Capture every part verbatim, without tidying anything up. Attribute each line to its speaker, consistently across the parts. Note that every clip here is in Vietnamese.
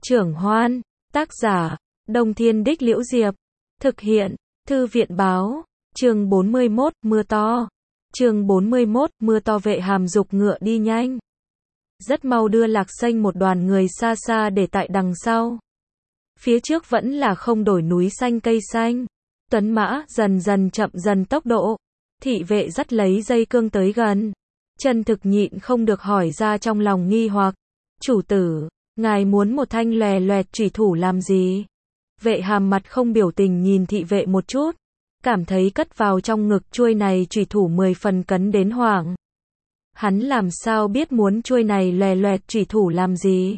Speaker 1: Trưởng Hoan, tác giả, Đông Thiên Đích Liễu Diệp, thực hiện, Thư viện Báo, chương bốn mươi mốt, mưa to. Chương bốn mươi mốt, mưa to. Vệ Hàm giục ngựa đi nhanh. Rất mau đưa Lạc Xanh một đoàn người xa xa để tại đằng sau. Phía trước vẫn là không đổi núi xanh cây xanh. Tuấn mã dần dần chậm dần tốc độ. Thị vệ dắt lấy dây cương tới gần. Chân Thực nhịn không được hỏi ra trong lòng nghi hoặc. Chủ tử, ngài muốn một thanh lòe loẹt chủy thủ làm gì? Vệ Hàm mặt không biểu tình nhìn thị vệ một chút. Cảm thấy cất vào trong ngực chuôi này chủy thủ mười phần cấn đến hoảng. Hắn làm sao biết muốn chuôi này lòe loẹt chủy thủ làm gì?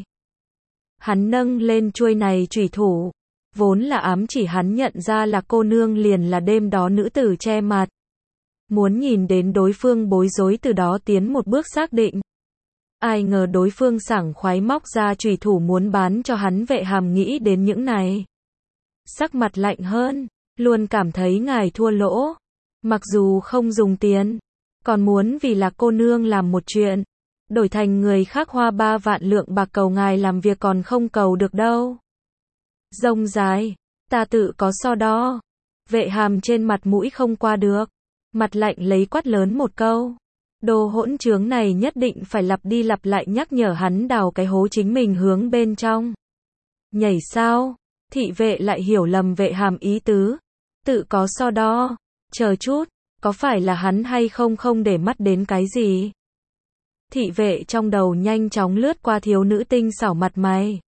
Speaker 1: Hắn nâng lên chuôi này chủy thủ. Vốn là ám chỉ hắn nhận ra là cô nương liền là đêm đó nữ tử che mặt. Muốn nhìn đến đối phương bối rối từ đó tiến một bước xác định. Ai ngờ đối phương sảng khoái móc ra chủy thủ muốn bán cho hắn. Vệ Hàm nghĩ đến những này. Sắc mặt lạnh hơn, luôn cảm thấy ngài thua lỗ. Mặc dù không dùng tiền, còn muốn vì là cô nương làm một chuyện. Đổi thành người khác hoa ba vạn lượng bạc cầu ngài làm việc còn không cầu được đâu. Rông dài, ta tự có so đo. Vệ Hàm trên mặt mũi không qua được. Mặt lạnh lấy quát lớn một câu. Đồ hỗn trướng này nhất định phải lặp đi lặp lại nhắc nhở hắn đào cái hố chính mình hướng bên trong. Nhảy sao? Thị vệ lại hiểu lầm Vệ Hàm ý tứ. Tự có so đo. Chờ chút, có phải là hắn hay không không để mắt đến cái gì? Thị vệ trong đầu nhanh chóng lướt qua thiếu nữ tinh xảo mặt mày.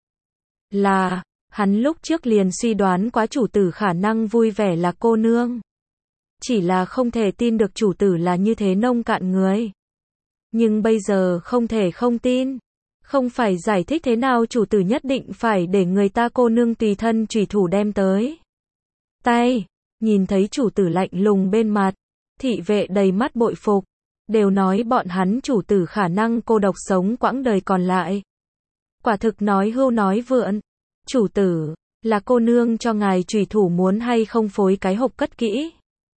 Speaker 1: Là, hắn lúc trước liền suy đoán quá chủ tử khả năng vui vẻ là cô nương. Chỉ là không thể tin được chủ tử là như thế nông cạn người. Nhưng bây giờ không thể không tin. Không phải giải thích thế nào chủ tử nhất định phải để người ta cô nương tùy thân chủy thủ đem tới. Tay, nhìn thấy chủ tử lạnh lùng bên mặt. Thị vệ đầy mắt bội phục. Đều nói bọn hắn chủ tử khả năng cô độc sống quãng đời còn lại. Quả thực nói hưu nói vượn. Chủ tử, là cô nương cho ngài chủy thủ muốn hay không phối cái hộp cất kỹ?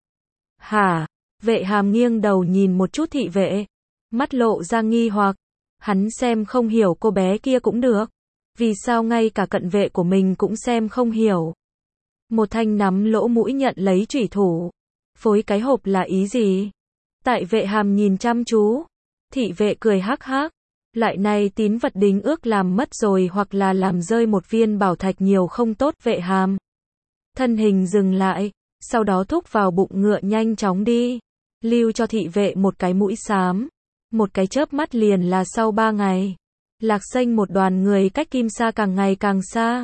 Speaker 1: Hả? Vệ Hàm nghiêng đầu nhìn một chút thị vệ. Mắt lộ ra nghi hoặc. Hắn xem không hiểu cô bé kia cũng được. Vì sao ngay cả cận vệ của mình cũng xem không hiểu? Một thanh nắm lỗ mũi nhận lấy chủy thủ. Phối cái hộp là ý gì? Tại Vệ Hàm nhìn chăm chú. Thị vệ cười hắc hắc. Loại này tín vật đính ước làm mất rồi hoặc là làm rơi một viên bảo thạch nhiều không tốt. Vệ Hàm thân hình dừng lại. Sau đó thúc vào bụng ngựa nhanh chóng đi. Lưu cho thị vệ một cái mũi xám. Một cái chớp mắt liền là sau ba ngày. Lạc Xanh một đoàn người cách Kim Sa càng ngày càng xa.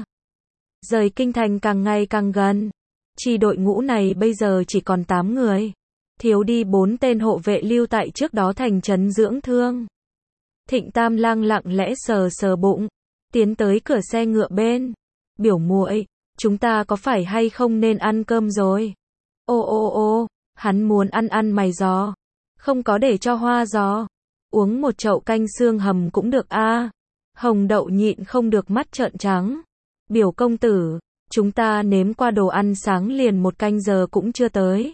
Speaker 1: Rời kinh thành càng ngày càng gần. Chi đội ngũ này bây giờ chỉ còn tám người. Thiếu đi bốn tên hộ vệ lưu tại trước đó thành trấn dưỡng thương. Thịnh Tam Lang lặng lẽ sờ sờ bụng. Tiến tới cửa xe ngựa bên. Biểu muội, chúng ta có phải hay không nên ăn cơm rồi? Ô ô ô, hắn muốn ăn ăn mày giò. Không có để cho hoa giò. Uống một chậu canh xương hầm cũng được a. À. Hồng Đậu nhịn không được mắt trợn trắng. Biểu công tử, chúng ta nếm qua đồ ăn sáng liền một canh giờ cũng chưa tới.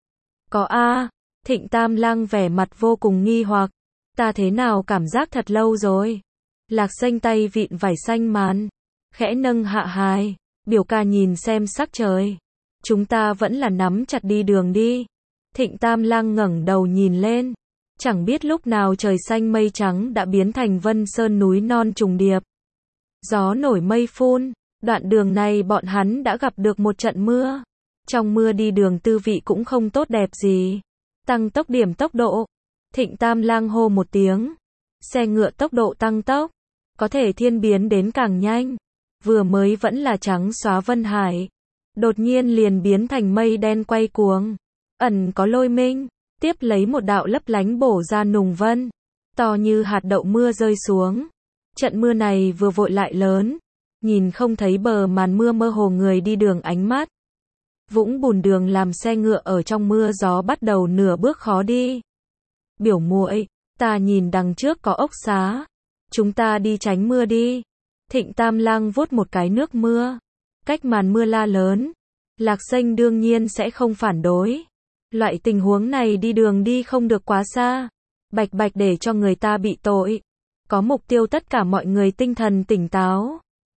Speaker 1: Có a. À. Thịnh Tam Lang vẻ mặt vô cùng nghi hoặc. Ta thế nào cảm giác thật lâu rồi. Lạc Xanh tay vịn vải xanh màn. Khẽ nâng hạ hài. Biểu ca nhìn xem sắc trời. Chúng ta vẫn là nắm chặt đi đường đi. Thịnh Tam Lang ngẩng đầu nhìn lên. Chẳng biết lúc nào trời xanh mây trắng đã biến thành vân sơn núi non trùng điệp. Gió nổi mây phun. Đoạn đường này bọn hắn đã gặp được một trận mưa. Trong mưa đi đường tư vị cũng không tốt đẹp gì. Tăng tốc điểm tốc độ. Thịnh Tam Lang hô một tiếng. Xe ngựa tốc độ tăng tốc. Có thể thiên biến đến càng nhanh. Vừa mới vẫn là trắng xóa vân hải. Đột nhiên liền biến thành mây đen quay cuồng. Ẩn có lôi minh. Tiếp lấy một đạo lấp lánh bổ ra nùng vân. To như hạt đậu mưa rơi xuống. Trận mưa này vừa vội lại lớn. Nhìn không thấy bờ màn mưa mơ hồ người đi đường ánh mắt. Vũng bùn đường làm xe ngựa ở trong mưa gió bắt đầu nửa bước khó đi. Biểu muội, ta nhìn đằng trước có ốc xá. Chúng ta đi tránh mưa đi. Thịnh Tam Lang vuốt một cái nước mưa. Cách màn mưa la lớn. Lạc Xanh đương nhiên sẽ không phản đối. Loại tình huống này đi đường đi không được quá xa. Bạch bạch để cho người ta bị tội. Có mục tiêu tất cả mọi người tinh thần tỉnh táo.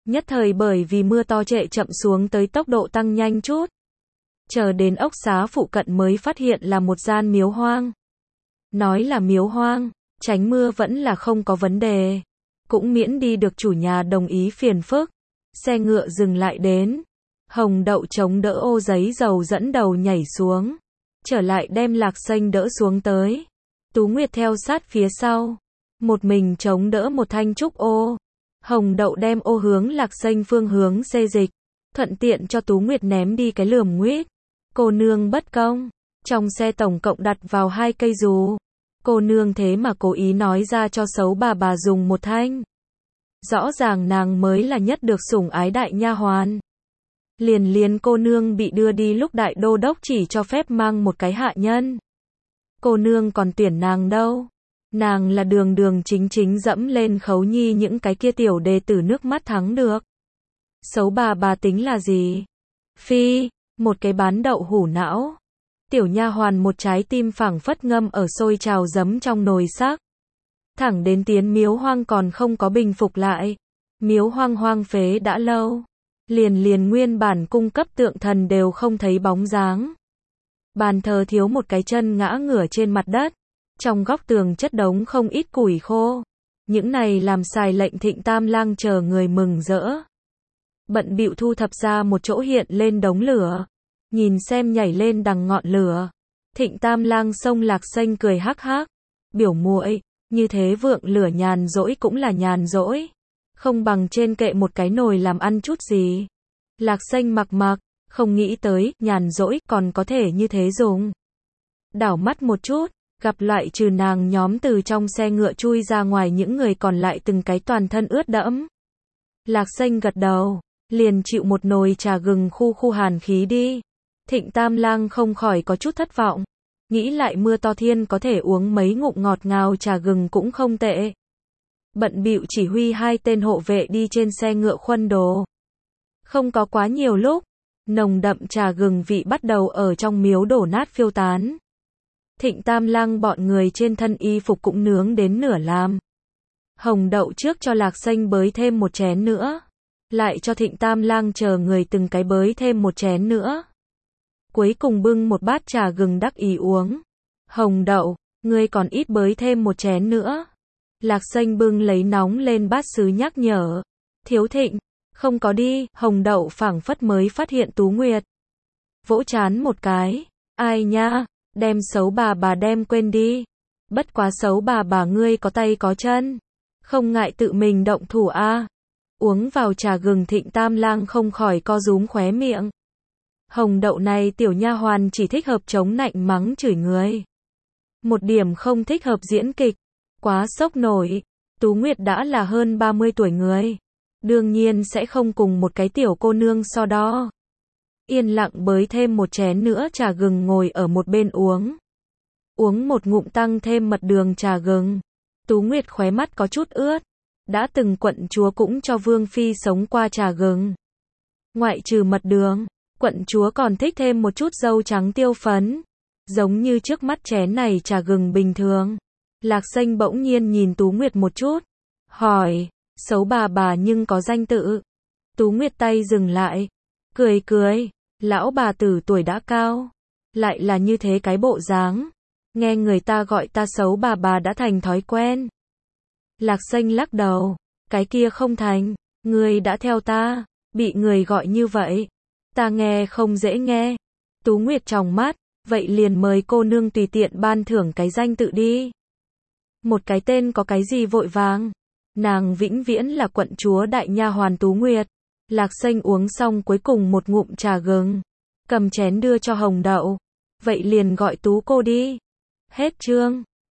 Speaker 1: Nhất thời bởi vì mưa to trệ chậm xuống tới tốc độ tăng nhanh chút. Chờ đến ốc xá phụ cận mới phát hiện là một gian miếu hoang. Nói là miếu hoang, tránh mưa vẫn là không có vấn đề. Cũng miễn đi được chủ nhà đồng ý phiền phức. Xe ngựa dừng lại đến. Hồng Đậu chống đỡ ô giấy dầu dẫn đầu nhảy xuống. Trở lại đem Lạc Xanh đỡ xuống tới. Tú Nguyệt theo sát phía sau. Một mình chống đỡ một thanh trúc ô. Hồng Đậu đem ô hướng Lạc Xanh phương hướng xê dịch. Thuận tiện cho Tú Nguyệt ném đi cái lườm nguyết. Cô nương bất công. Trong xe tổng cộng đặt vào hai cây dù. Cô nương thế mà cố ý nói ra cho xấu bà bà dùng một thanh. Rõ ràng nàng mới là nhất được sủng ái đại nha hoàn. Liền liền cô nương bị đưa đi lúc đại đô đốc chỉ cho phép mang một cái hạ nhân. Cô nương còn tuyển nàng đâu. Nàng là đường đường chính chính dẫm lên Khấu Nhi những cái kia tiểu đệ tử nước mắt thắng được. Xấu bà bà tính là gì? Phi, một cái bán đậu hủ não. Tiểu nha hoàn một trái tim phảng phất ngâm ở sôi trào giấm trong nồi sắc. Thẳng đến tiến miếu hoang còn không có bình phục lại. Miếu hoang hoang phế đã lâu. Liền liền nguyên bản cung cấp tượng thần đều không thấy bóng dáng. Bàn thờ thiếu một cái chân ngã ngửa trên mặt đất. Trong góc tường chất đống không ít củi khô. Những này làm xài lệnh Thịnh Tam Lang chờ người mừng rỡ. Bận bịu thu thập ra một chỗ hiện lên đống lửa. Nhìn xem nhảy lên đằng ngọn lửa. Thịnh Tam Lang xông Lạc Xanh cười hắc hắc. Biểu muội, như thế vượng lửa nhàn rỗi cũng là nhàn rỗi. Không bằng trên kệ một cái nồi làm ăn chút gì. Lạc Xanh mặc mặc, không nghĩ tới, nhàn rỗi còn có thể như thế dùng. Đảo mắt một chút, gặp loại trừ nàng nhóm từ trong xe ngựa chui ra ngoài những người còn lại từng cái toàn thân ướt đẫm. Lạc Xanh gật đầu, liền chịu một nồi trà gừng khu khu hàn khí đi. Thịnh Tam Lang không khỏi có chút thất vọng. Nghĩ lại mưa to thiên có thể uống mấy ngụm ngọt ngào trà gừng cũng không tệ. Bận bịu chỉ huy hai tên hộ vệ đi trên xe ngựa khuân đồ. Không có quá nhiều lúc, nồng đậm trà gừng vị bắt đầu ở trong miếu đổ nát phiêu tán. Thịnh Tam Lang bọn người trên thân y phục cũng nướng đến nửa làm. Hồng Đậu trước cho Lạc Xanh bới thêm một chén nữa. Lại cho Thịnh Tam Lang chờ người từng cái bới thêm một chén nữa. Cuối cùng bưng một bát trà gừng đắc ý uống. Hồng Đậu, ngươi còn ít bới thêm một chén nữa. Lạc Xanh bưng lấy nóng lên bát sứ nhắc nhở. Thiếu Thịnh, không có đi. Hồng Đậu phảng phất mới phát hiện Tú Nguyệt. Vỗ chán một cái. Ai nha, đem xấu bà bà đem quên đi. Bất quá xấu bà bà ngươi có tay có chân. Không ngại tự mình động thủ a. À. Uống vào trà gừng Thịnh Tam Lang không khỏi co rúm khóe miệng. Hồng Đậu này tiểu nha hoàn chỉ thích hợp chống nạnh mắng chửi người. Một điểm không thích hợp diễn kịch. Quá sốc nổi. Tú Nguyệt đã là hơn ba mươi tuổi người. Đương nhiên sẽ không cùng một cái tiểu cô nương so đo. Yên lặng bới thêm một chén nữa trà gừng ngồi ở một bên uống. Uống một ngụm tăng thêm mật đường trà gừng. Tú Nguyệt khóe mắt có chút ướt. Đã từng quận chúa cũng cho Vương Phi sống qua trà gừng. Ngoại trừ mật đường, quận chúa còn thích thêm một chút dâu trắng tiêu phấn. Giống như trước mắt chén này trà gừng bình thường. Lạc Xanh bỗng nhiên nhìn Tú Nguyệt một chút. Hỏi, xấu bà bà nhưng có danh tự. Tú Nguyệt tay dừng lại. Cười cười, lão bà tử tuổi đã cao. Lại là như thế cái bộ dáng. Nghe người ta gọi ta xấu bà bà đã thành thói quen. Lạc Xanh lắc đầu. Cái kia không thành. Ngươi đã theo ta. Bị người gọi như vậy. Ta nghe không dễ nghe. Tú Nguyệt tròng mắt. Vậy liền mời cô nương tùy tiện ban thưởng cái danh tự đi. Một cái tên có cái gì vội vàng. Nàng vĩnh viễn là quận chúa đại nha hoàn Tú Nguyệt. Lạc Xanh uống xong cuối cùng một ngụm trà gừng. Cầm chén đưa cho Hồng Đậu. Vậy liền gọi Tú cô đi. Hết chương.